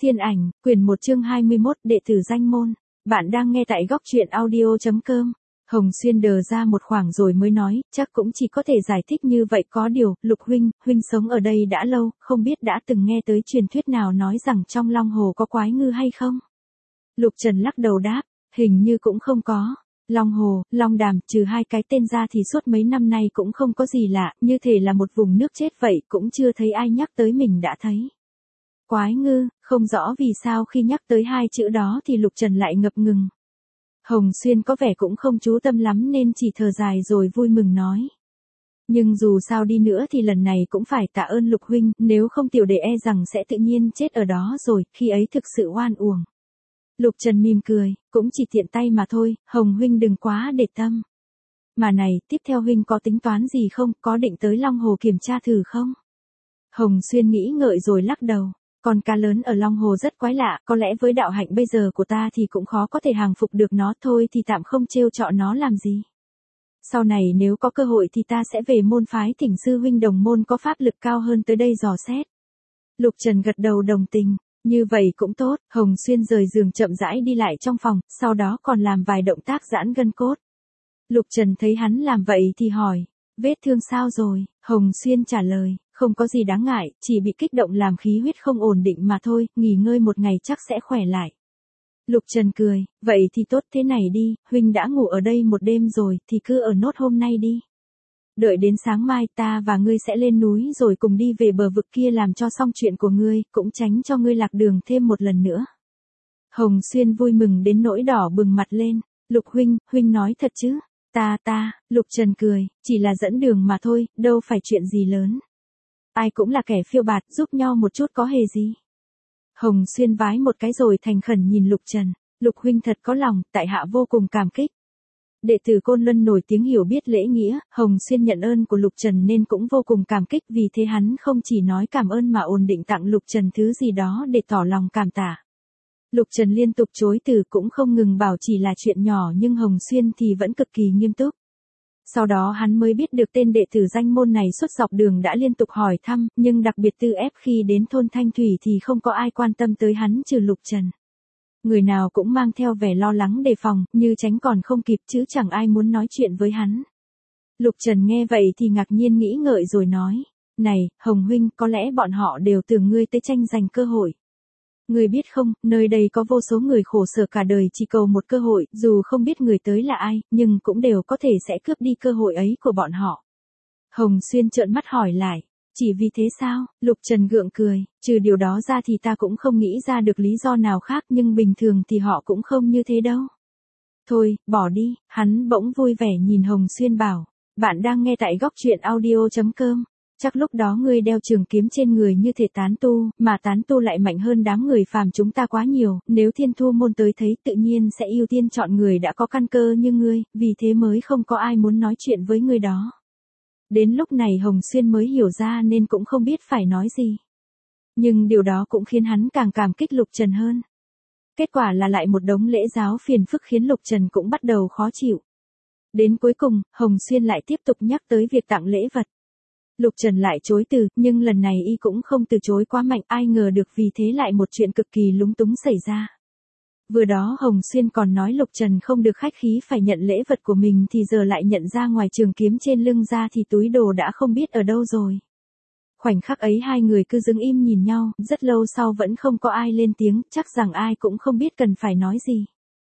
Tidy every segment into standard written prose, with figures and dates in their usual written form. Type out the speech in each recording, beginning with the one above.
Thiên ảnh, quyển 1 chương 21, đệ tử danh môn. Bạn đang nghe tại góc truyện audio.com. Hồng Xuyên đờ ra một khoảng rồi mới nói, chắc cũng chỉ có thể giải thích như vậy, có điều, Lục huynh sống ở đây đã lâu, không biết đã từng nghe tới truyền thuyết nào nói rằng trong Long Hồ có quái ngư hay không? Lục Trần lắc đầu đáp, hình như cũng không có. Long Hồ, Long Đàm, trừ hai cái tên ra thì suốt mấy năm nay cũng không có gì lạ, như thể là một vùng nước chết vậy, cũng chưa thấy ai nhắc tới mình đã thấy. Quái ngư, không rõ vì sao khi nhắc tới hai chữ đó thì Lục Trần lại ngập ngừng. Hồng Xuyên có vẻ cũng không chú tâm lắm nên chỉ thở dài rồi vui mừng nói. Nhưng dù sao đi nữa thì lần này cũng phải tạ ơn Lục huynh, nếu không tiểu đệ e rằng sẽ tự nhiên chết ở đó rồi, khi ấy thực sự oan uổng. Lục Trần mỉm cười, cũng chỉ tiện tay mà thôi, Hồng huynh đừng quá để tâm. Mà này, tiếp theo huynh có tính toán gì không, có định tới Long Hồ kiểm tra thử không? Hồng Xuyên nghĩ ngợi rồi lắc đầu. Con cá lớn ở Long Hồ rất quái lạ, có lẽ với đạo hạnh bây giờ của ta thì cũng khó có thể hàng phục được nó, thôi thì tạm không trêu chọ nó làm gì. Sau này nếu có cơ hội thì ta sẽ về môn phái thỉnh sư huynh đồng môn có pháp lực cao hơn tới đây dò xét. Lục Trần gật đầu đồng tình, như vậy cũng tốt. Hồng Xuyên rời giường chậm rãi đi lại trong phòng, sau đó còn làm vài động tác giãn gân cốt. Lục Trần thấy hắn làm vậy thì hỏi, vết thương sao rồi? Hồng Xuyên trả lời, không có gì đáng ngại, chỉ bị kích động làm khí huyết không ổn định mà thôi, nghỉ ngơi một ngày chắc sẽ khỏe lại. Lục Trần cười, vậy thì tốt, thế này đi, huynh đã ngủ ở đây một đêm rồi thì cứ ở nốt hôm nay đi. Đợi đến sáng mai ta và ngươi sẽ lên núi rồi cùng đi về bờ vực kia làm cho xong chuyện của ngươi, cũng tránh cho ngươi lạc đường thêm một lần nữa. Hồng Xuyên vui mừng đến nỗi đỏ bừng mặt lên, Lục huynh nói thật chứ? Lục Trần cười, chỉ là dẫn đường mà thôi, đâu phải chuyện gì lớn. Ai cũng là kẻ phiêu bạt, giúp nhau một chút có hề gì. Hồng Xuyên vái một cái rồi thành khẩn nhìn Lục Trần, Lục huynh thật có lòng, tại hạ vô cùng cảm kích. Đệ tử Côn Luân nổi tiếng hiểu biết lễ nghĩa, Hồng Xuyên nhận ơn của Lục Trần nên cũng vô cùng cảm kích, vì thế hắn không chỉ nói cảm ơn mà ổn định tặng Lục Trần thứ gì đó để tỏ lòng cảm tạ. Lục Trần liên tục chối từ, cũng không ngừng bảo chỉ là chuyện nhỏ, nhưng Hồng Xuyên thì vẫn cực kỳ nghiêm túc. Sau đó hắn mới biết được tên đệ tử danh môn này suốt dọc đường đã liên tục hỏi thăm, nhưng đặc biệt tư ép khi đến thôn Thanh Thủy thì không có ai quan tâm tới hắn trừ Lục Trần. Người nào cũng mang theo vẻ lo lắng đề phòng, như tránh còn không kịp chứ chẳng ai muốn nói chuyện với hắn. Lục Trần nghe vậy thì ngạc nhiên nghĩ ngợi rồi nói, này, Hồng huynh, có lẽ bọn họ đều tưởng ngươi tới tranh giành cơ hội. Ngươi biết không, nơi đây có vô số người khổ sở cả đời chỉ cầu một cơ hội, dù không biết người tới là ai, nhưng cũng đều có thể sẽ cướp đi cơ hội ấy của bọn họ. Hồng Xuyên trợn mắt hỏi lại, chỉ vì thế sao? Lục Trần gượng cười, trừ điều đó ra thì ta cũng không nghĩ ra được lý do nào khác, nhưng bình thường thì họ cũng không như thế đâu. Thôi, bỏ đi, hắn bỗng vui vẻ nhìn Hồng Xuyên bảo, bạn đang nghe tại góc truyện audio.com. Chắc lúc đó ngươi đeo trường kiếm trên người như thể tán tu, mà tán tu lại mạnh hơn đám người phàm chúng ta quá nhiều, nếu Thiên Thu môn tới thấy tự nhiên sẽ ưu tiên chọn người đã có căn cơ như ngươi, vì thế mới không có ai muốn nói chuyện với ngươi đó. Đến lúc này Hồng Xuyên mới hiểu ra nên cũng không biết phải nói gì. Nhưng điều đó cũng khiến hắn càng cảm kích Lục Trần hơn. Kết quả là lại một đống lễ giáo phiền phức khiến Lục Trần cũng bắt đầu khó chịu. Đến cuối cùng, Hồng Xuyên lại tiếp tục nhắc tới việc tặng lễ vật. Lục Trần lại chối từ, nhưng lần này y cũng không từ chối quá mạnh, ai ngờ được vì thế lại một chuyện cực kỳ lúng túng xảy ra. Vừa đó Hồng Xuyên còn nói Lục Trần không được khách khí phải nhận lễ vật của mình thì giờ lại nhận ra ngoài trường kiếm trên lưng ra thì túi đồ đã không biết ở đâu rồi. Khoảnh khắc ấy hai người cứ đứng im nhìn nhau, rất lâu sau vẫn không có ai lên tiếng, chắc rằng ai cũng không biết cần phải nói gì.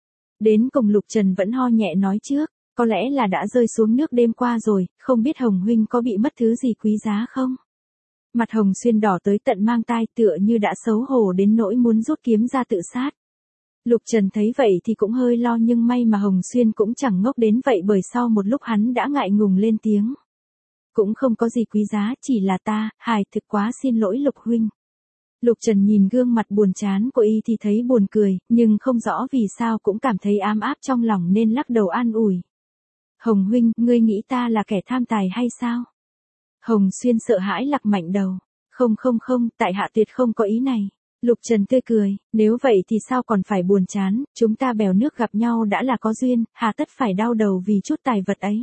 Đến cùng Lục Trần vẫn ho nhẹ nói trước. Có lẽ là đã rơi xuống nước đêm qua rồi, không biết Hồng huynh có bị mất thứ gì quý giá không? Mặt Hồng Xuyên đỏ tới tận mang tai, tựa như đã xấu hổ đến nỗi muốn rút kiếm ra tự sát. Lục Trần thấy vậy thì cũng hơi lo, nhưng may mà Hồng Xuyên cũng chẳng ngốc đến vậy, bởi sau một lúc hắn đã ngại ngùng lên tiếng. Cũng không có gì quý giá, chỉ là ta, thực quá xin lỗi Lục huynh. Lục Trần nhìn gương mặt buồn chán của y thì thấy buồn cười, nhưng không rõ vì sao cũng cảm thấy ám áp trong lòng nên lắc đầu an ủi. Hồng huynh, ngươi nghĩ ta là kẻ tham tài hay sao? Hồng Xuyên sợ hãi lắc mạnh đầu. Không, tại hạ tuyệt không có ý này. Lục Trần tươi cười, nếu vậy thì sao còn phải buồn chán, chúng ta bèo nước gặp nhau đã là có duyên, hà tất phải đau đầu vì chút tài vật ấy.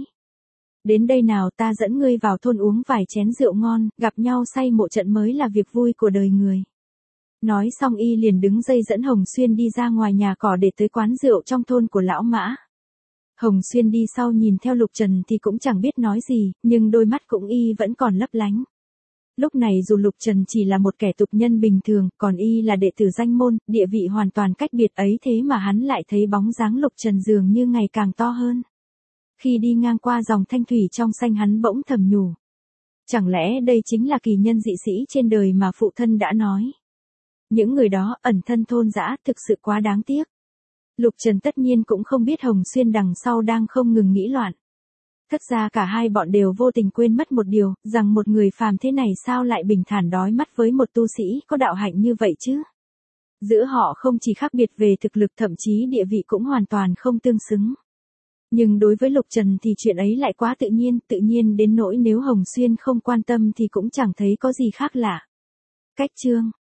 Đến đây nào, ta dẫn ngươi vào thôn uống vài chén rượu ngon, gặp nhau say mộ trận mới là việc vui của đời người. Nói xong y liền đứng dây dẫn Hồng Xuyên đi ra ngoài nhà cỏ để tới quán rượu trong thôn của lão Mã. Hồng Xuyên đi sau nhìn theo Lục Trần thì cũng chẳng biết nói gì, nhưng đôi mắt cũng y vẫn còn lấp lánh. Lúc này dù Lục Trần chỉ là một kẻ tục nhân bình thường, còn y là đệ tử danh môn, địa vị hoàn toàn cách biệt ấy, thế mà hắn lại thấy bóng dáng Lục Trần dường như ngày càng to hơn. Khi đi ngang qua dòng thanh thủy trong xanh hắn bỗng thầm nhủ. Chẳng lẽ đây chính là kỳ nhân dị sĩ trên đời mà phụ thân đã nói. Những người đó ẩn thân thôn dã thực sự quá đáng tiếc. Lục Trần tất nhiên cũng không biết Hồng Xuyên đằng sau đang không ngừng nghĩ loạn. Thật ra cả hai bọn đều vô tình quên mất một điều, rằng một người phàm thế này sao lại bình thản đói mắt với một tu sĩ có đạo hạnh như vậy chứ. Giữa họ không chỉ khác biệt về thực lực, thậm chí địa vị cũng hoàn toàn không tương xứng. Nhưng đối với Lục Trần thì chuyện ấy lại quá tự nhiên đến nỗi nếu Hồng Xuyên không quan tâm thì cũng chẳng thấy có gì khác lạ. Cách chương